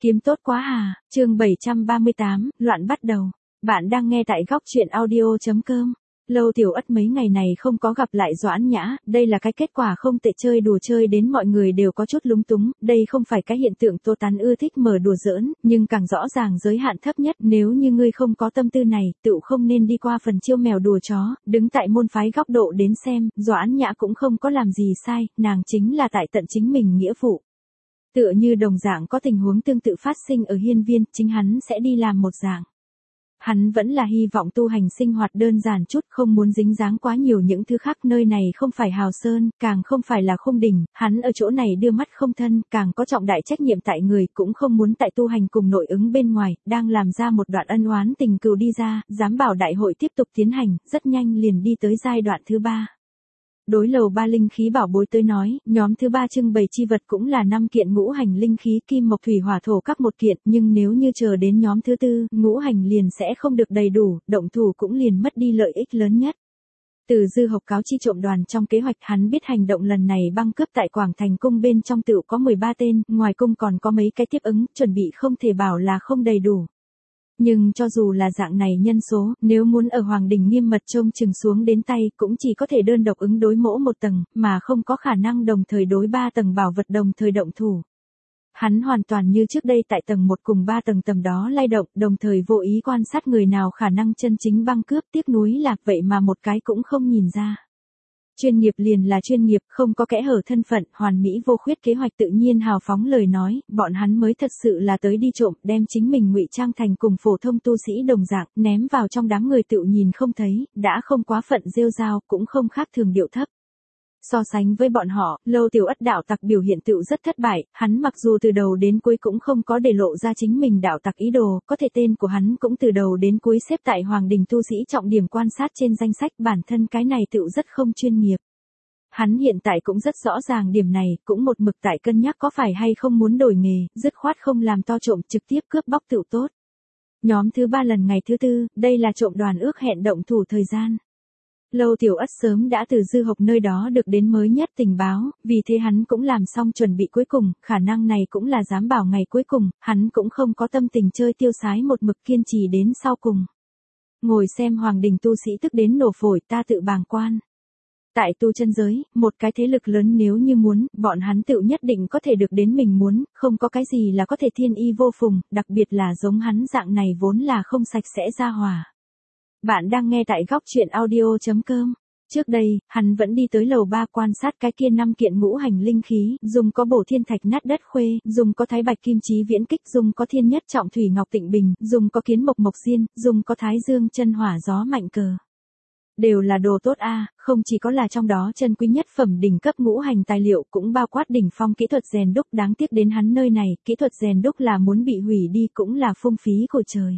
Kiếm tốt quá à, chương 738, loạn bắt đầu. Bạn đang nghe tại góc chuyện audio.com. Lâu Tiểu Ất mấy ngày này không có gặp lại Doãn Nhã, đây là cái kết quả không tệ, chơi đùa chơi đến mọi người đều có chút lúng túng, đây không phải cái hiện tượng Tô Tán ưa thích mở đùa giỡn, nhưng càng rõ ràng giới hạn thấp nhất, nếu như ngươi không có tâm tư này, tựu không nên đi qua phần chiêu mèo đùa chó, đứng tại môn phái góc độ đến xem, Doãn Nhã cũng không có làm gì sai, nàng chính là tại tận chính mình nghĩa vụ. Tựa như đồng dạng có tình huống tương tự phát sinh ở hiên viên, chính hắn sẽ đi làm một dạng. Hắn vẫn là hy vọng tu hành sinh hoạt đơn giản chút, không muốn dính dáng quá nhiều những thứ khác, nơi này không phải hào sơn, càng không phải là khung đỉnh, hắn ở chỗ này đưa mắt không thân, càng có trọng đại trách nhiệm tại người, cũng không muốn tại tu hành cùng nội ứng bên ngoài, đang làm ra một đoạn ân oán tình cừu đi ra, dám bảo đại hội tiếp tục tiến hành, rất nhanh liền đi tới giai đoạn thứ 3. Đối lầu 3 linh khí bảo bối tới nói, nhóm thứ 3 trưng bày chi vật cũng là 5 kiện ngũ hành linh khí kim mộc thủy hỏa thổ các một kiện, nhưng nếu như chờ đến nhóm thứ 4, ngũ hành liền sẽ không được đầy đủ, động thủ cũng liền mất đi lợi ích lớn nhất. Từ Dư Hộc cáo chi trộm đoàn trong kế hoạch, hắn biết hành động lần này băng cướp tại Quảng Thành cung bên trong tựu có 13 tên, ngoài cung còn có mấy cái tiếp ứng, chuẩn bị không thể bảo là không đầy đủ. Nhưng cho dù là dạng này nhân số, nếu muốn ở Hoàng Đình nghiêm mật trông chừng xuống đến tay, cũng chỉ có thể đơn độc ứng đối mỗi một tầng, mà không có khả năng đồng thời đối 3 tầng bảo vật đồng thời động thủ. Hắn hoàn toàn như trước đây tại tầng 1 cùng 3 tầng tầm đó lay động, đồng thời vô ý quan sát người nào khả năng chân chính băng cướp, tiếc nuối là vậy mà một cái cũng không nhìn ra. Chuyên nghiệp liền là chuyên nghiệp, không có kẽ hở thân phận, hoàn mỹ vô khuyết kế hoạch tự nhiên hào phóng lời nói, bọn hắn mới thật sự là tới đi trộm, đem chính mình ngụy trang thành cùng phổ thông tu sĩ đồng dạng, ném vào trong đám người tự nhìn không thấy, đã không quá phận rêu rao, cũng không khác thường điệu thấp. So sánh với bọn họ, Lâu Tiểu Ất đạo tặc biểu hiện tựu rất thất bại, hắn mặc dù từ đầu đến cuối cũng không có để lộ ra chính mình đạo tặc ý đồ, có thể tên của hắn cũng từ đầu đến cuối xếp tại Hoàng Đình tu sĩ trọng điểm quan sát trên danh sách, bản thân cái này tựu rất không chuyên nghiệp. Hắn hiện tại cũng rất rõ ràng điểm này, cũng một mực tại cân nhắc có phải hay không muốn đổi nghề, dứt khoát không làm to trộm, trực tiếp cướp bóc tựu tốt. Nhóm thứ 3 lần ngày thứ 4, đây là trộm đoàn ước hẹn động thủ thời gian. Lâu Tiểu Ất sớm đã từ Dư Hộc nơi đó được đến mới nhất tình báo, vì thế hắn cũng làm xong chuẩn bị cuối cùng, khả năng này cũng là dám bảo ngày cuối cùng, hắn cũng không có tâm tình chơi tiêu sái, một mực kiên trì đến sau cùng. Ngồi xem Hoàng Đình tu sĩ tức đến nổ phổi, ta tự bàng quan. Tại tu chân giới, một cái thế lực lớn nếu như muốn, bọn hắn tự nhất định có thể được đến mình muốn, không có cái gì là có thể thiên y vô phùng, đặc biệt là giống hắn dạng này vốn là không sạch sẽ ra hỏa. Bạn đang nghe tại góc chuyện audio.com. Trước đây, hắn vẫn đi tới lầu 3 quan sát cái kia 5 kiện ngũ hành linh khí, dùng có bổ thiên thạch nát đất khuê, dùng có thái bạch kim chí viễn kích, dùng có thiên nhất trọng thủy ngọc tịnh bình, dùng có kiến mộc mộc diên, dùng có thái dương chân hỏa gió mạnh cờ. Đều là đồ tốt a, không chỉ có là trong đó chân quý nhất phẩm đỉnh cấp ngũ hành tài liệu, cũng bao quát đỉnh phong kỹ thuật rèn đúc, đáng tiếc đến hắn nơi này, kỹ thuật rèn đúc là muốn bị hủy đi, cũng là phung phí của trời.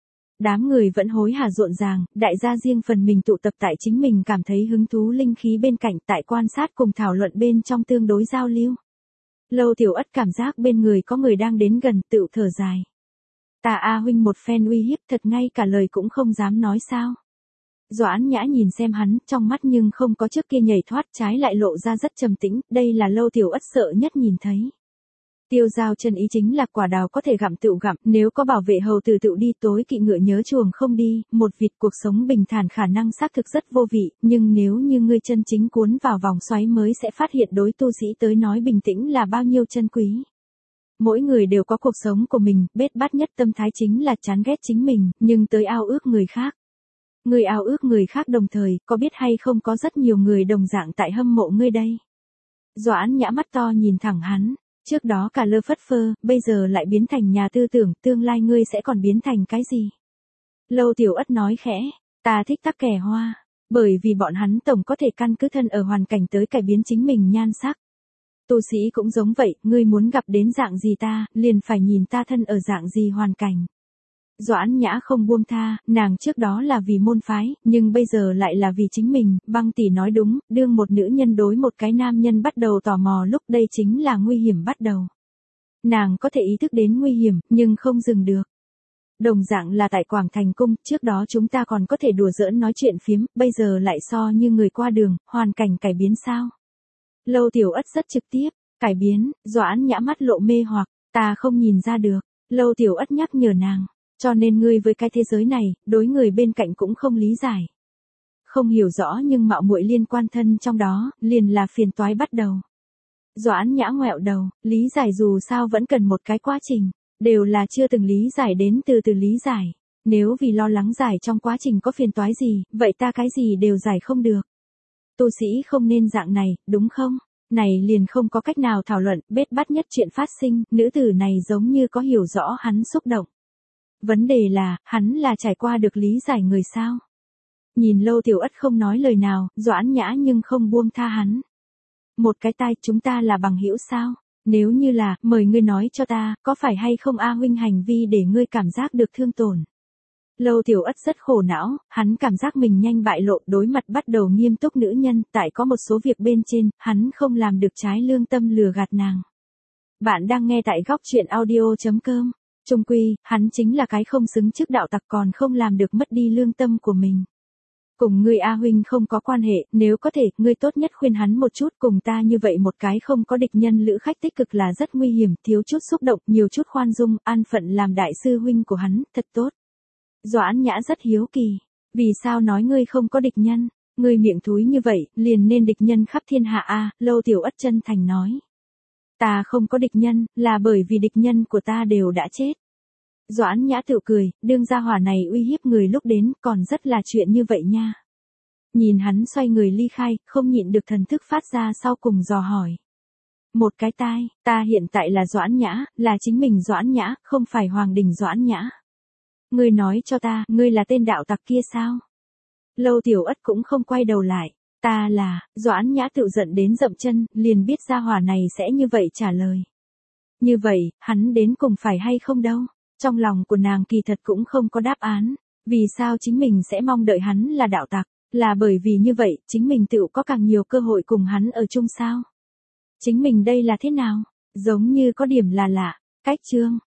Đám người vẫn hối hả rộn ràng, đại gia riêng phần mình tụ tập tại chính mình cảm thấy hứng thú linh khí bên cạnh, tại quan sát cùng thảo luận bên trong tương đối giao lưu. Lâu Tiểu Ất cảm giác bên người có người đang đến gần, tựu thở dài. Tà A huynh một phen uy hiếp, thật ngay cả lời cũng không dám nói sao. Doãn Nhã nhìn xem hắn, trong mắt nhưng không có trước kia nhảy thoát, trái lại lộ ra rất trầm tĩnh, đây là Lâu Tiểu Ất sợ nhất nhìn thấy. Tiêu giao chân ý chính là quả đào có thể gặm tựu gặm, nếu có bảo vệ hầu tử tựu đi, tối kỵ ngựa nhớ chuồng không đi, một vịt cuộc sống bình thản khả năng xác thực rất vô vị, nhưng nếu như ngươi chân chính cuốn vào vòng xoáy mới sẽ phát hiện đối tu sĩ tới nói bình tĩnh là bao nhiêu chân quý. Mỗi người đều có cuộc sống của mình, bết bát nhất tâm thái chính là chán ghét chính mình, nhưng tới ao ước người khác. Người ao ước người khác đồng thời, có biết hay không có rất nhiều người đồng dạng tại hâm mộ ngươi đây. Doãn Nhã mắt to nhìn thẳng hắn. Trước đó cả lơ phất phơ, bây giờ lại biến thành nhà tư tưởng, tương lai ngươi sẽ còn biến thành cái gì? Lâu Tiểu Ất nói khẽ, ta thích tắc kẻ hoa, bởi vì bọn hắn tổng có thể căn cứ thân ở hoàn cảnh tới cải biến chính mình nhan sắc. Tu sĩ cũng giống vậy, ngươi muốn gặp đến dạng gì ta, liền phải nhìn ta thân ở dạng gì hoàn cảnh. Doãn Nhã không buông tha, nàng trước đó là vì môn phái, nhưng bây giờ lại là vì chính mình, Băng tỷ nói đúng, đương một nữ nhân đối một cái nam nhân bắt đầu tò mò lúc đây chính là nguy hiểm bắt đầu. Nàng có thể ý thức đến nguy hiểm, nhưng không dừng được. Đồng dạng là tại Quảng Thành cung, trước đó chúng ta còn có thể đùa giỡn nói chuyện phiếm, bây giờ lại so như người qua đường, hoàn cảnh cải biến sao? Lâu Tiểu Ất rất trực tiếp, cải biến, Doãn Nhã mắt lộ mê hoặc, ta không nhìn ra được. Lâu Tiểu Ất nhắc nhở nàng, cho nên ngươi với cái thế giới này, đối người bên cạnh cũng không lý giải. Không hiểu rõ nhưng mạo muội liên quan thân trong đó, liền là phiền toái bắt đầu. Doãn Nhã ngoẹo đầu, lý giải dù sao vẫn cần một cái quá trình, đều là chưa từng lý giải đến từ từ lý giải. Nếu vì lo lắng giải trong quá trình có phiền toái gì, vậy ta cái gì đều giải không được. Tu sĩ không nên dạng này, đúng không? Này liền không có cách nào thảo luận, bết bát nhất chuyện phát sinh, nữ tử này giống như có hiểu rõ hắn xúc động. Vấn đề là, hắn là trải qua được lý giải người sao? Nhìn Lâu Tiểu Ất không nói lời nào, Doãn Nhã nhưng không buông tha hắn. Một cái tai, chúng ta là bằng hữu sao? Nếu như là, mời ngươi nói cho ta, có phải hay không A huynh hành vi để ngươi cảm giác được thương tổn? Lâu Tiểu Ất rất khổ não, hắn cảm giác mình nhanh bại lộ, đối mặt bắt đầu nghiêm túc nữ nhân, tại có một số việc bên trên, hắn không làm được trái lương tâm lừa gạt nàng. Bạn đang nghe tại góc truyện audio.com. Chung quy, hắn chính là cái không xứng chức đạo tặc còn không làm được mất đi lương tâm của mình. Cùng ngươi A huynh không có quan hệ, nếu có thể, ngươi tốt nhất khuyên hắn một chút, cùng ta như vậy một cái không có địch nhân lữ khách tích cực là rất nguy hiểm, thiếu chút xúc động, nhiều chút khoan dung, an phận làm đại sư huynh của hắn, thật tốt. Doãn Nhã rất hiếu kỳ, vì sao nói ngươi không có địch nhân, ngươi miệng thúi như vậy, liền nên địch nhân khắp thiên hạ a. Lâu Tiểu Ất chân thành nói. Ta không có địch nhân, là bởi vì địch nhân của ta đều đã chết. Doãn Nhã tự cười, đương gia hỏa này uy hiếp người lúc đến, còn rất là chuyện như vậy nha. Nhìn hắn xoay người ly khai, không nhịn được thần thức phát ra sau cùng dò hỏi. Một cái tai, ta hiện tại là Doãn Nhã, là chính mình Doãn Nhã, không phải Hoàng Đình Doãn Nhã. Ngươi nói cho ta, ngươi là tên đạo tặc kia sao? Lâu Tiểu Ất cũng không quay đầu lại. Ta là, Doãn Nhã tự giận đến dậm chân, liền biết gia hỏa này sẽ như vậy trả lời. Như vậy, hắn đến cùng phải hay không đâu? Trong lòng của nàng kỳ thật cũng không có đáp án. Vì sao chính mình sẽ mong đợi hắn là đạo tặc? Là bởi vì như vậy, chính mình tự có càng nhiều cơ hội cùng hắn ở chung sao? Chính mình đây là thế nào? Giống như có điểm là lạ. Cách chương.